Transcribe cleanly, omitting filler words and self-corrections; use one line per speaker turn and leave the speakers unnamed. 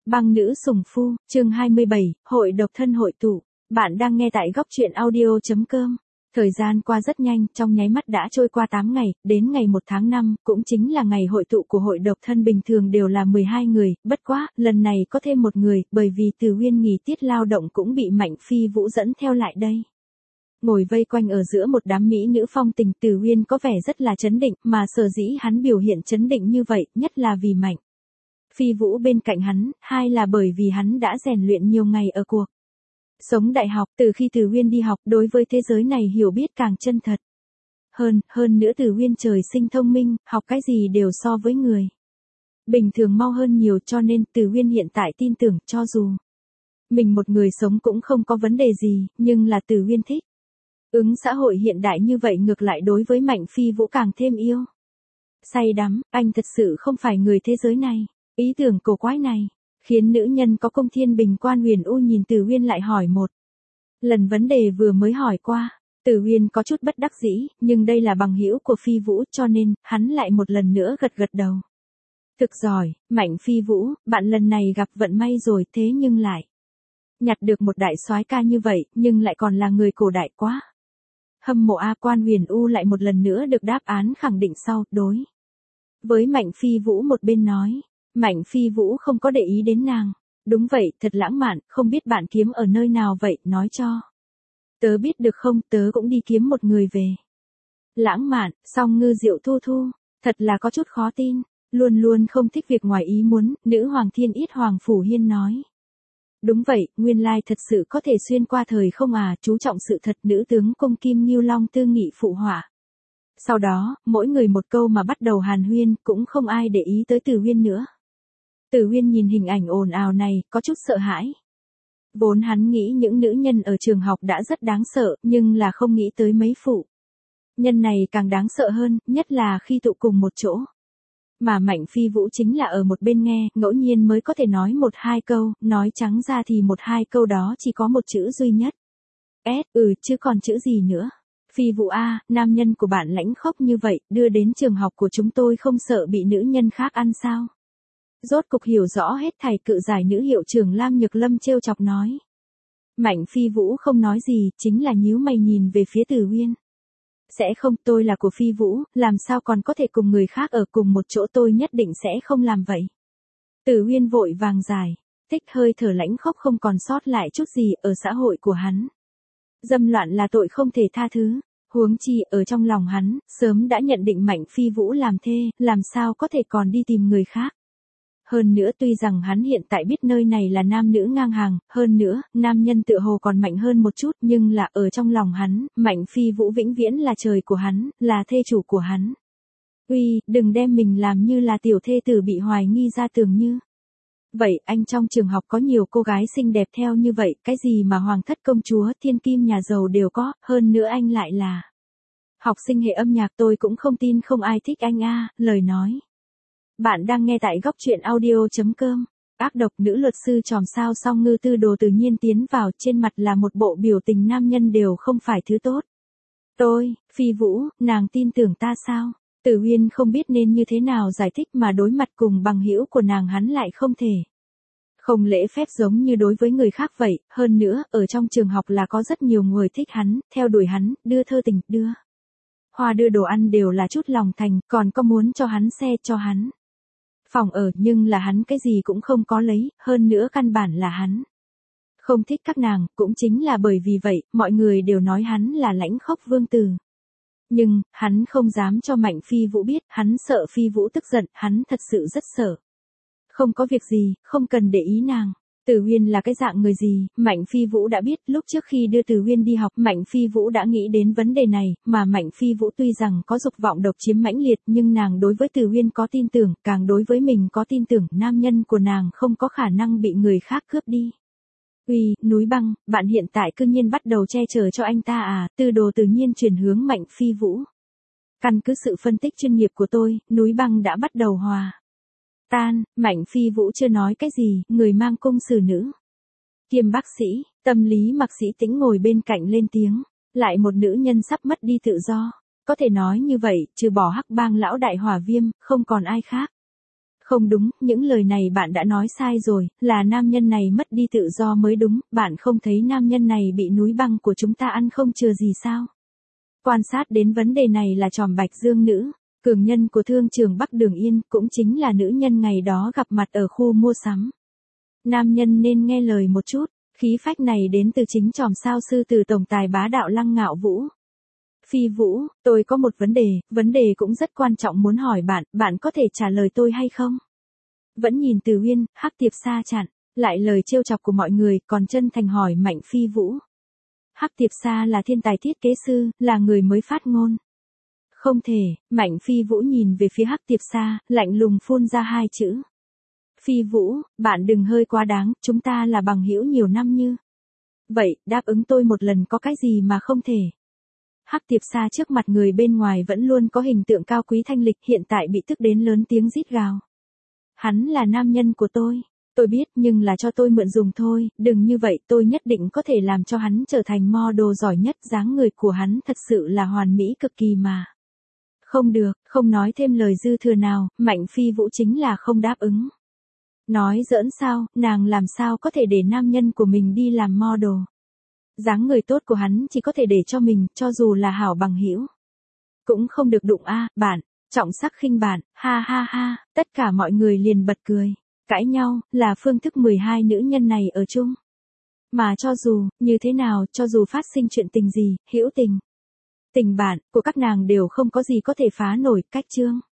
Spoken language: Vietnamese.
Băng nữ sủng phu, chương 27, hội độc thân hội tụ. Bạn đang nghe tại góc truyện audio.com. Thời gian qua rất nhanh, trong nháy mắt đã trôi qua 8 ngày, đến ngày 1 tháng 5, cũng chính là ngày hội tụ của hội độc thân bình thường đều là 12 người, bất quá, lần này có thêm một người, bởi vì Từ Uyên nghỉ tiết lao động cũng bị Mạnh Phi Vũ dẫn theo lại đây. Ngồi vây quanh ở giữa một đám mỹ nữ phong tình, Từ Uyên có vẻ rất là trấn định, mà sở dĩ hắn biểu hiện trấn định như vậy, nhất là vì Mạnh Phi Vũ bên cạnh hắn, hai là bởi vì hắn đã rèn luyện nhiều ngày ở cuộc sống đại học, từ khi Từ Uyên đi học, đối với thế giới này hiểu biết càng chân thật. Hơn nữa Từ Uyên trời sinh thông minh, học cái gì đều so với người bình thường mau hơn nhiều, cho nên Từ Uyên hiện tại tin tưởng cho dù mình một người sống cũng không có vấn đề gì, nhưng là Từ Uyên thích ứng xã hội hiện đại như vậy, ngược lại đối với Mạnh Phi Vũ càng thêm yêu say đắm. Anh thật sự không phải người thế giới này. Ý tưởng cổ quái này khiến nữ nhân có công thiên bình quan huyền u nhìn Từ Uyên lại hỏi một lần vấn đề vừa mới hỏi qua. Từ Uyên có chút bất đắc dĩ, nhưng đây là bằng hữu của Phi Vũ, cho nên hắn lại một lần nữa gật gật đầu. Thực giỏi, Mạnh Phi Vũ, bạn lần này gặp vận may rồi, thế nhưng lại nhặt được một đại soái ca như vậy, nhưng lại còn là người cổ đại quá. Hâm mộ A. Quan huyền u lại một lần nữa được đáp án khẳng định sau, đối với Mạnh Phi Vũ một bên nói. Mạnh Phi Vũ không có để ý đến nàng. Đúng vậy, thật lãng mạn, không biết bạn kiếm ở nơi nào vậy, nói cho tớ biết được không, tớ cũng đi kiếm một người về. Lãng mạn, song ngư diệu thu thu, thật là có chút khó tin, luôn luôn không thích việc ngoài ý muốn, nữ hoàng thiên yết Hoàng Phủ Hiên nói. Đúng vậy, nguyên lai thật sự có thể xuyên qua thời không à, chú trọng sự thật, nữ tướng Cung Kim Ngưu Long tư nghị phụ họa. Sau đó, mỗi người một câu mà bắt đầu hàn huyên, cũng không ai để ý tới Từ Uyên nữa. Từ Uyên nhìn hình ảnh ồn ào này, có chút sợ hãi. Vốn hắn nghĩ những nữ nhân ở trường học đã rất đáng sợ, nhưng là không nghĩ tới mấy phụ nhân này càng đáng sợ hơn, nhất là khi tụ cùng một chỗ. Mà Mạnh Phi Vũ chính là ở một bên nghe, ngẫu nhiên mới có thể nói một hai câu, nói trắng ra thì một hai câu đó chỉ có một chữ duy nhất. Chứ còn chữ gì nữa. Phi Vũ A, nam nhân của bạn lãnh khốc như vậy, đưa đến trường học của chúng tôi không sợ bị nữ nhân khác ăn sao? Rốt cục hiểu rõ hết thảy, cự giải nữ hiệu trưởng Lam Nhược Lâm trêu chọc nói. Mạnh Phi Vũ không nói gì, chính là nhíu mày nhìn về phía Từ Uyên. Sẽ không, tôi là của Phi Vũ, làm sao còn có thể cùng người khác ở cùng một chỗ, tôi nhất định sẽ không làm vậy. Từ Uyên vội vàng giải thích, hơi thở lãnh khốc không còn sót lại chút gì ở xã hội của hắn. Dâm loạn là tội không thể tha thứ. Huống chi ở trong lòng hắn, sớm đã nhận định Mạnh Phi Vũ làm thê, làm sao có thể còn đi tìm người khác. Hơn nữa tuy rằng hắn hiện tại biết nơi này là nam nữ ngang hàng, hơn nữa, nam nhân tựa hồ còn mạnh hơn một chút, nhưng là ở trong lòng hắn, Mạnh Phi Vũ vĩnh viễn là trời của hắn, là thê chủ của hắn. Đừng đem mình làm như là tiểu thê tử bị hoài nghi ra tường như. Vậy anh trong trường học có nhiều cô gái xinh đẹp theo như vậy, cái gì mà hoàng thất công chúa, thiên kim nhà giàu đều có, hơn nữa anh lại là học sinh hệ âm nhạc, tôi cũng không tin không ai thích anh a. Lời nói. Bạn đang nghe tại góc truyện audio.com. Ác độc nữ luật sư chòm sao song ngư tư đồ tự nhiên tiến vào, trên mặt là một bộ biểu tình nam nhân đều không phải thứ tốt. Phi Vũ, nàng tin tưởng ta sao? Từ Uyên không biết nên như thế nào giải thích, mà đối mặt cùng bằng hữu của nàng hắn lại không thể không lễ phép giống như đối với người khác vậy. Hơn nữa, ở trong trường học là có rất nhiều người thích hắn, theo đuổi hắn, đưa thơ tình, đưa hoa, đưa đồ ăn đều là chút lòng thành, còn có muốn cho hắn xe, cho hắn phòng ở, nhưng là hắn cái gì cũng không có lấy, hơn nữa căn bản là hắn không thích các nàng, cũng chính là bởi vì vậy, mọi người đều nói hắn là lãnh khốc vương tử. Nhưng, hắn không dám cho Mạnh Phi Vũ biết, hắn sợ Phi Vũ tức giận, hắn thật sự rất sợ. Không có việc gì, không cần để ý nàng. Từ Uyên là cái dạng người gì, Mạnh Phi Vũ đã biết, lúc trước khi đưa Từ Uyên đi học, Mạnh Phi Vũ đã nghĩ đến vấn đề này, mà Mạnh Phi Vũ tuy rằng có dục vọng độc chiếm mãnh liệt, nhưng nàng đối với Từ Uyên có tin tưởng, càng đối với mình có tin tưởng, nam nhân của nàng không có khả năng bị người khác cướp đi. Núi băng, bạn hiện tại cư nhiên bắt đầu che chở cho anh ta à? Tư đồ tự nhiên chuyển hướng Mạnh Phi Vũ. Căn cứ sự phân tích chuyên nghiệp của tôi, núi băng đã bắt đầu hòa tan. Mạnh Phi Vũ chưa nói cái gì, người mang cung xử nữ kiêm bác sĩ, tâm lý Mạc Sĩ Tĩnh ngồi bên cạnh lên tiếng. Lại một nữ nhân sắp mất đi tự do. Có thể nói như vậy, trừ bỏ Hắc Bang lão đại Hỏa Viêm, không còn ai khác. Không đúng, những lời này bạn đã nói sai rồi, là nam nhân này mất đi tự do mới đúng, bạn không thấy nam nhân này bị núi băng của chúng ta ăn không chừa gì sao? Quan sát đến vấn đề này là Tròm Bạch Dương nữ, cường nhân của thương trường Bắc Đường Yên, cũng chính là nữ nhân ngày đó gặp mặt ở khu mua sắm. Nam nhân nên nghe lời một chút, khí phách này đến từ chính Tròm sao sư tử tổng tài bá đạo Lăng Ngạo Vũ. Phi Vũ, tôi có một vấn đề cũng rất quan trọng muốn hỏi bạn, bạn có thể trả lời tôi hay không? Vẫn nhìn Từ Uyên, Hắc Tiệp Sa chặn lại lời trêu chọc của mọi người, còn chân thành hỏi Mạnh Phi Vũ. Hắc Tiệp Sa là thiên tài thiết kế sư, là người mới phát ngôn. Không thể, Mạnh Phi Vũ nhìn về phía Hắc Tiệp Sa, lạnh lùng phun ra hai chữ. Phi Vũ, bạn đừng hơi quá đáng, chúng ta là bằng hữu nhiều năm như. Vậy, đáp ứng tôi một lần có cái gì mà không thể. Hắc Tiệp Sa trước mặt người bên ngoài vẫn luôn có hình tượng cao quý thanh lịch, hiện tại bị tức đến lớn tiếng rít gào. Hắn là nam nhân của tôi biết nhưng là cho tôi mượn dùng thôi, đừng như vậy, tôi nhất định có thể làm cho hắn trở thành model giỏi nhất, dáng người của hắn thật sự là hoàn mỹ cực kỳ mà. Không được, không nói thêm lời dư thừa nào, Mạnh Phi Vũ chính là không đáp ứng. Nói giỡn sao, nàng làm sao có thể để nam nhân của mình đi làm model. Dáng người tốt của hắn chỉ có thể để cho mình, cho dù là hảo bằng hữu. Cũng không được đụng bạn, trọng sắc khinh bạn, ha ha ha, tất cả mọi người liền bật cười. Cãi nhau, là phương thức 12 nữ nhân này ở chung. Mà cho dù, như thế nào, cho dù phát sinh chuyện tình gì, hữu tình. Tình bạn, của các nàng đều không có gì có thể phá nổi, cách chương.